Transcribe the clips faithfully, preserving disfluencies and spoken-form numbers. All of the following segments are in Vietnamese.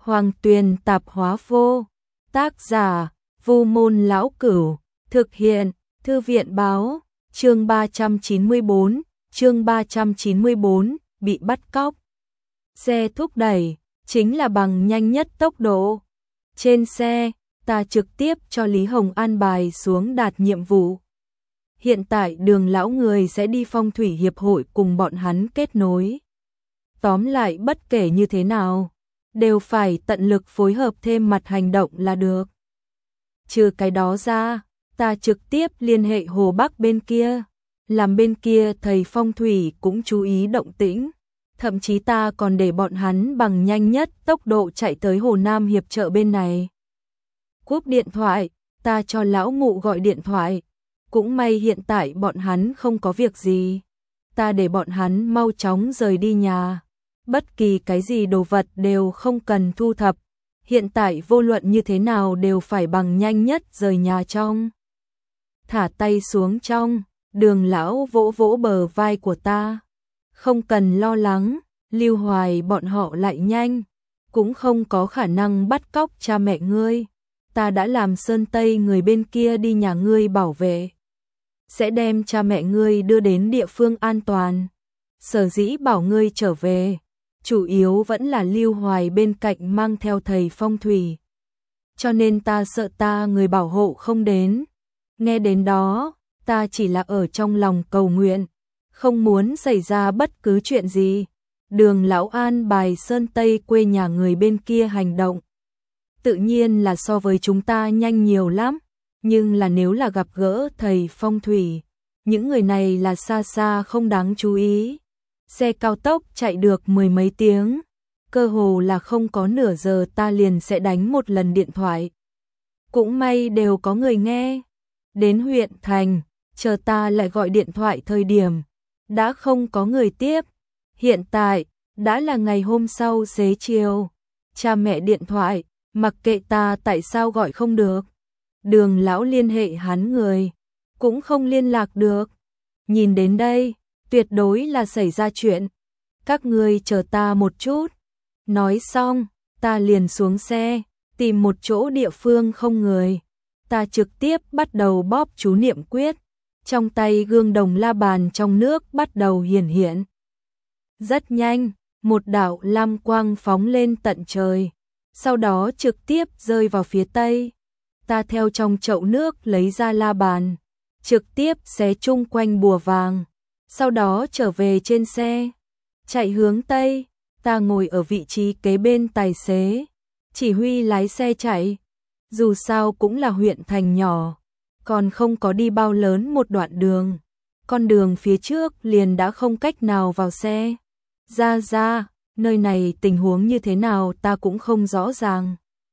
Hoàng Tuyền Tạp Hóa Vô. Tác giả: Vu Môn Lão Cửu. Thực hiện: Thư viện báo. Chương ba trăm chín mươi bốn, chương ba trăm chín mươi bốn, bị bắt cóc. Xe thúc đẩy, chính là bằng nhanh nhất tốc độ. Trên xe, ta trực tiếp cho Lý Hồng an bài xuống đạt nhiệm vụ. Hiện tại Đường lão người sẽ đi phong thủy hiệp hội cùng bọn hắn kết nối. Tóm lại bất kể như thế nào, đều phải tận lực phối hợp thêm mặt hành động là được. Trừ cái đó ra, ta trực tiếp liên hệ Hồ Bắc bên kia, làm bên kia thầy phong thủy cũng chú ý động tĩnh. Thậm chí ta còn để bọn hắn bằng nhanh nhất tốc độ chạy tới Hồ Nam hiệp trợ bên này. Cúp điện thoại, ta cho lão ngụ gọi điện thoại. Cũng may hiện tại bọn hắn không có việc gì. Ta để bọn hắn mau chóng rời đi nhà. Bất kỳ cái gì đồ vật đều không cần thu thập. Hiện tại vô luận như thế nào đều phải bằng nhanh nhất rời nhà trong. Thả tay xuống trong, Đường lão vỗ vỗ bờ vai của ta. Không cần lo lắng, Lưu Hoài bọn họ lại nhanh, cũng không có khả năng bắt cóc cha mẹ ngươi. Ta đã làm Sơn Tây người bên kia đi nhà ngươi bảo vệ, sẽ đem cha mẹ ngươi đưa đến địa phương an toàn. Sở dĩ bảo ngươi trở về, chủ yếu vẫn là Lưu Hoài bên cạnh mang theo thầy phong thủy. Cho nên ta sợ ta người bảo hộ không đến. Nghe đến đó, ta chỉ là ở trong lòng cầu nguyện, không muốn xảy ra bất cứ chuyện gì. Đường lão an bài Sơn Tây quê nhà người bên kia hành động. Tự nhiên là so với chúng ta nhanh nhiều lắm, nhưng là nếu là gặp gỡ thầy phong thủy, những người này là xa xa không đáng chú ý. Xe cao tốc chạy được mười mấy tiếng, cơ hồ là không có nửa giờ ta liền sẽ đánh một lần điện thoại. Cũng may đều có người nghe. Đến huyện thành, chờ ta lại gọi điện thoại thời điểm, đã không có người tiếp. Hiện tại, đã là ngày hôm sau xế chiều. Cha mẹ điện thoại, mặc kệ ta tại sao gọi không được. Đường lão liên hệ hắn người, cũng không liên lạc được. Nhìn đến đây, tuyệt đối là xảy ra chuyện. Các ngươi chờ ta một chút. Nói xong, ta liền xuống xe, tìm một chỗ địa phương không người. Ta trực tiếp bắt đầu bóp chú niệm quyết. Trong tay gương đồng la bàn trong nước bắt đầu hiển hiện. Rất nhanh, một đạo lam quang phóng lên tận trời, sau đó trực tiếp rơi vào phía tây. Ta theo trong chậu nước lấy ra la bàn, trực tiếp xé chung quanh bùa vàng, sau đó trở về trên xe, chạy hướng tây. Ta ngồi ở vị trí kế bên tài xế, chỉ huy lái xe chạy. Dù sao cũng là huyện thành nhỏ, còn không có đi bao lớn một đoạn đường, con đường phía trước liền đã không cách nào vào xe. Ra ra, nơi này tình huống như thế nào ta cũng không rõ ràng.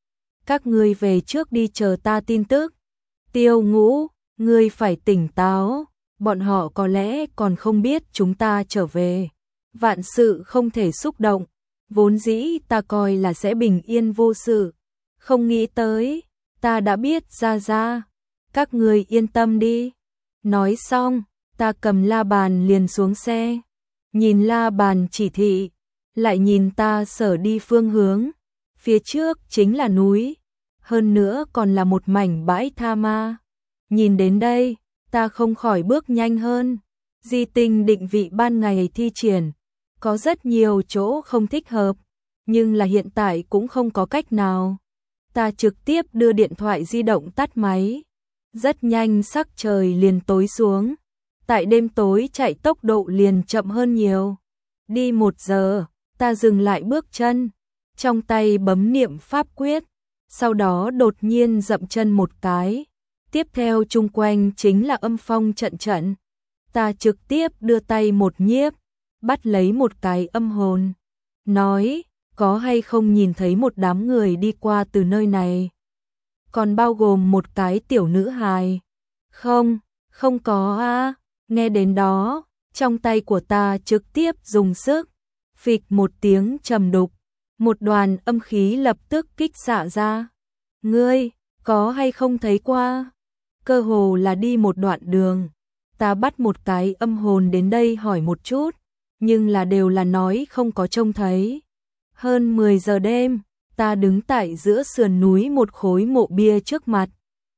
Các ngươi về trước đi chờ ta tin tức. Tiêu Ngũ, ngươi phải tỉnh táo, bọn họ có lẽ còn không biết chúng ta trở về. Vạn sự không thể xúc động, vốn dĩ ta coi là sẽ bình yên vô sự, không nghĩ tới, ta đã biết ra ra. Các ngươi yên tâm đi. Nói xong, ta cầm la bàn liền xuống xe. Nhìn la bàn chỉ thị, lại nhìn ta sở đi phương hướng. Phía trước chính là núi, hơn nữa còn là một mảnh bãi tha ma. Nhìn đến đây, ta không khỏi bước nhanh hơn. Di tinh định vị ban ngày thi triển, có rất nhiều chỗ không thích hợp, nhưng là hiện tại cũng không có cách nào. Ta trực tiếp đưa điện thoại di động tắt máy. Rất nhanh sắc trời liền tối xuống. Tại đêm tối chạy tốc độ liền chậm hơn nhiều. Đi một giờ, ta dừng lại bước chân, trong tay bấm niệm pháp quyết, sau đó đột nhiên dậm chân một cái. Tiếp theo chung quanh chính là âm phong trận trận. Ta trực tiếp đưa tay một nhiếp, bắt lấy một cái âm hồn, nói, có hay không nhìn thấy một đám người đi qua từ nơi này? Còn bao gồm một cái tiểu nữ hài. Không, không có a. Nghe đến đó, trong tay của ta trực tiếp dùng sức, phịch một tiếng trầm đục, một đoàn âm khí lập tức kích xạ ra. Ngươi, có hay không thấy qua? Cơ hồ là đi một đoạn đường, ta bắt một cái âm hồn đến đây hỏi một chút, nhưng là đều là nói không có trông thấy. Hơn mười giờ đêm, ta đứng tại giữa sườn núi một khối mộ bia trước mặt.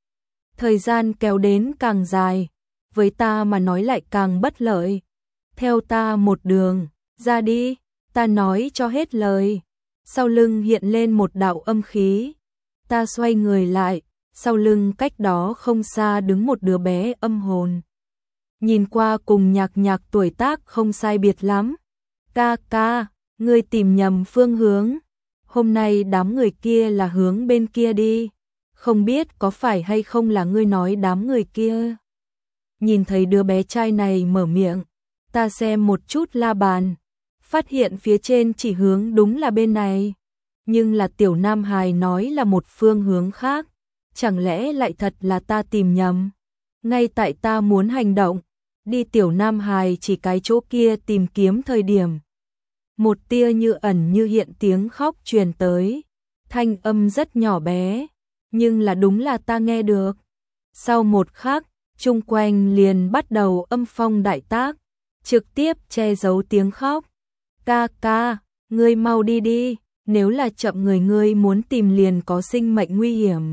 Thời gian kéo đến càng dài, với ta mà nói lại càng bất lợi. Theo ta một đường, ra đi, ta nói cho hết lời. Sau lưng hiện lên một đạo âm khí. Ta xoay người lại, sau lưng cách đó không xa đứng một đứa bé âm hồn. Nhìn qua cùng Nhạc Nhạc tuổi tác không sai biệt lắm. Ca ca, ngươi tìm nhầm phương hướng. Hôm nay đám người kia là hướng bên kia đi. Không biết có phải hay không là ngươi nói đám người kia. Nhìn thấy đứa bé trai này mở miệng, ta xem một chút la bàn, phát hiện phía trên chỉ hướng đúng là bên này, nhưng là tiểu nam hài nói là một phương hướng khác, chẳng lẽ lại thật là ta tìm nhầm. Ngay tại ta muốn hành động, đi tiểu nam hài chỉ cái chỗ kia tìm kiếm thời điểm. Một tia như ẩn như hiện tiếng khóc truyền tới, thanh âm rất nhỏ bé, nhưng là đúng là ta nghe được. Sau một khắc, chung quanh liền bắt đầu âm phong đại tác, trực tiếp che giấu tiếng khóc. Ca ca, ngươi mau đi đi, nếu là chậm người ngươi muốn tìm liền có sinh mệnh nguy hiểm.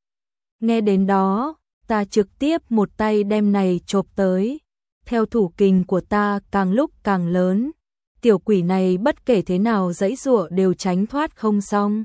Nghe đến đó, ta trực tiếp một tay đem này chộp tới, theo thủ kình của ta càng lúc càng lớn. Tiểu quỷ này bất kể thế nào giãy giụa đều tránh thoát không xong.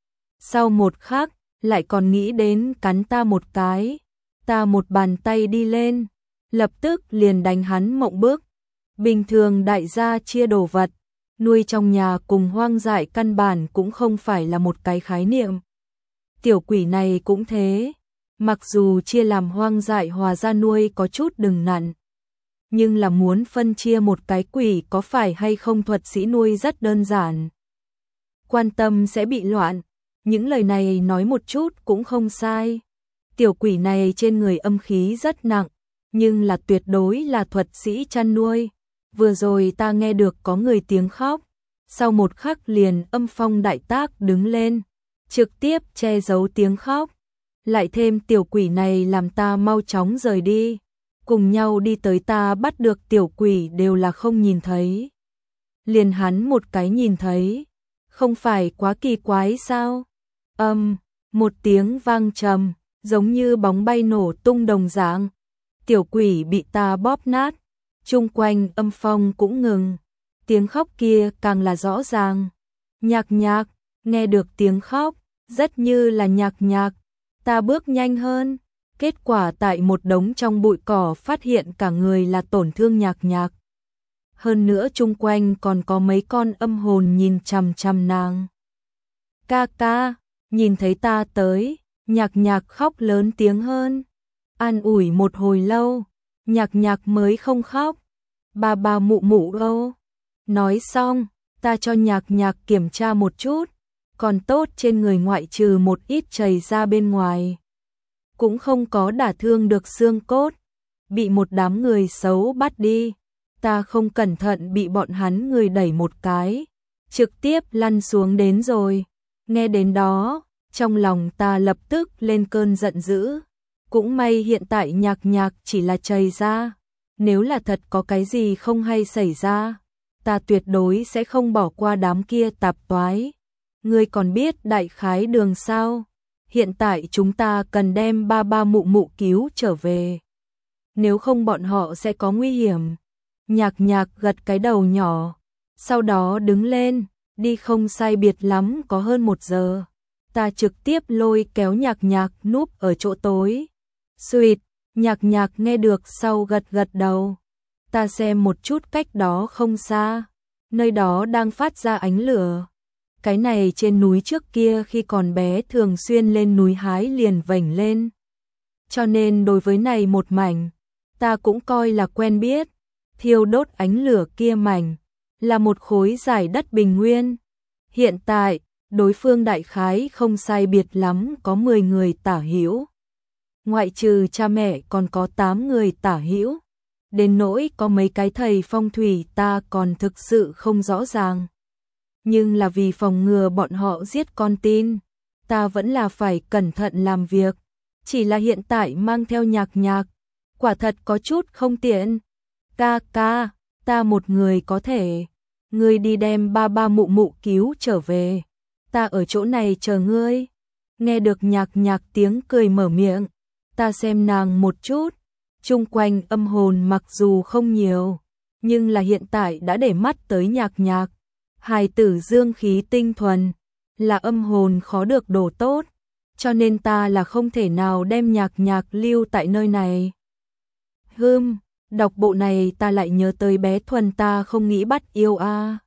Sau một khắc, lại còn nghĩ đến cắn ta một cái. Ta một bàn tay đi lên, lập tức liền đánh hắn mộng bức. Bình thường đại gia chia đồ vật, nuôi trong nhà cùng hoang dại căn bản cũng không phải là một cái khái niệm. Tiểu quỷ này cũng thế, mặc dù chia làm hoang dại hòa ra nuôi có chút đừng nặn, nhưng là muốn phân chia một cái quỷ có phải hay không thuật sĩ nuôi rất đơn giản. Quan tâm sẽ bị loạn, những lời này nói một chút cũng không sai. Tiểu quỷ này trên người âm khí rất nặng, nhưng là tuyệt đối là thuật sĩ chăn nuôi. Vừa rồi ta nghe được có người tiếng khóc, sau một khắc liền âm phong đại tác đứng lên, trực tiếp che giấu tiếng khóc. Lại thêm tiểu quỷ này làm ta mau chóng rời đi, cùng nhau đi tới ta bắt được tiểu quỷ đều là không nhìn thấy. Liền hắn một cái nhìn thấy, không phải quá kỳ quái sao? Âm, một tiếng vang trầm, giống như bóng bay nổ tung đồng dạng. Tiểu quỷ bị ta bóp nát, chung quanh âm phong cũng ngừng, tiếng khóc kia càng là rõ ràng. Nhạc Nhạc, nghe được tiếng khóc, rất như là Nhạc Nhạc. Ta bước nhanh hơn, kết quả tại một đống trong bụi cỏ phát hiện cả người là tổn thương Nhạc Nhạc. Hơn nữa chung quanh còn có mấy con âm hồn nhìn chằm chằm nàng. Ca ca, nhìn thấy ta tới, Nhạc Nhạc khóc lớn tiếng hơn. An ủi một hồi lâu, Nhạc Nhạc mới không khóc. Ba ba mụ mụ đâu? Nói xong, ta cho Nhạc Nhạc kiểm tra một chút, còn tốt trên người ngoại trừ một ít chảy ra bên ngoài, cũng không có đả thương được xương cốt. Bị một đám người xấu bắt đi, ta không cẩn thận bị bọn hắn người đẩy một cái, trực tiếp lăn xuống đến rồi. Nghe đến đó, trong lòng ta lập tức lên cơn giận dữ. Cũng may hiện tại Nhạc Nhạc chỉ là chảy ra, nếu là thật có cái gì không hay xảy ra, ta tuyệt đối sẽ không bỏ qua đám kia tạp toái. Ngươi còn biết đại khái đường sao? Hiện tại chúng ta cần đem ba ba mụ mụ cứu trở về, nếu không bọn họ sẽ có nguy hiểm. Nhạc Nhạc gật cái đầu nhỏ, sau đó đứng lên, đi không sai biệt lắm có hơn một giờ. Ta trực tiếp lôi kéo Nhạc Nhạc núp ở chỗ tối. Sweet, Nhạc Nhạc nghe được sau gật gật đầu. Ta xem một chút cách đó không xa, nơi đó đang phát ra ánh lửa. Cái này trên núi trước kia khi còn bé thường xuyên lên núi hái liền vểnh lên. Cho nên đối với này một mảnh, ta cũng coi là quen biết. Thiêu đốt ánh lửa kia mảnh, là một khối giải đất bình nguyên. Hiện tại, đối phương đại khái không sai biệt lắm có mười người tả hữu. Ngoại trừ cha mẹ còn có tám người tả hữu. Đến nỗi có mấy cái thầy phong thủy ta còn thực sự không rõ ràng. Nhưng là vì phòng ngừa bọn họ giết con tin, ta vẫn là phải cẩn thận làm việc. Chỉ là hiện tại mang theo Nhạc Nhạc, quả thật có chút không tiện. Ca ca, ta một người có thể, ngươi đi đem ba ba mụ mụ cứu trở về. ta ở chỗ này chờ ngươi. Nghe được Nhạc Nhạc tiếng cười mở miệng, ta xem nàng một chút, chung quanh âm hồn mặc dù không nhiều, nhưng là hiện tại đã để mắt tới Nhạc Nhạc. Hài tử dương khí tinh thuần, là âm hồn khó được đổ tốt, cho nên ta là không thể nào đem Nhạc Nhạc lưu tại nơi này. Hừm, đọc bộ này ta lại nhớ tới bé Thuần ta không nghĩ bắt yêu a.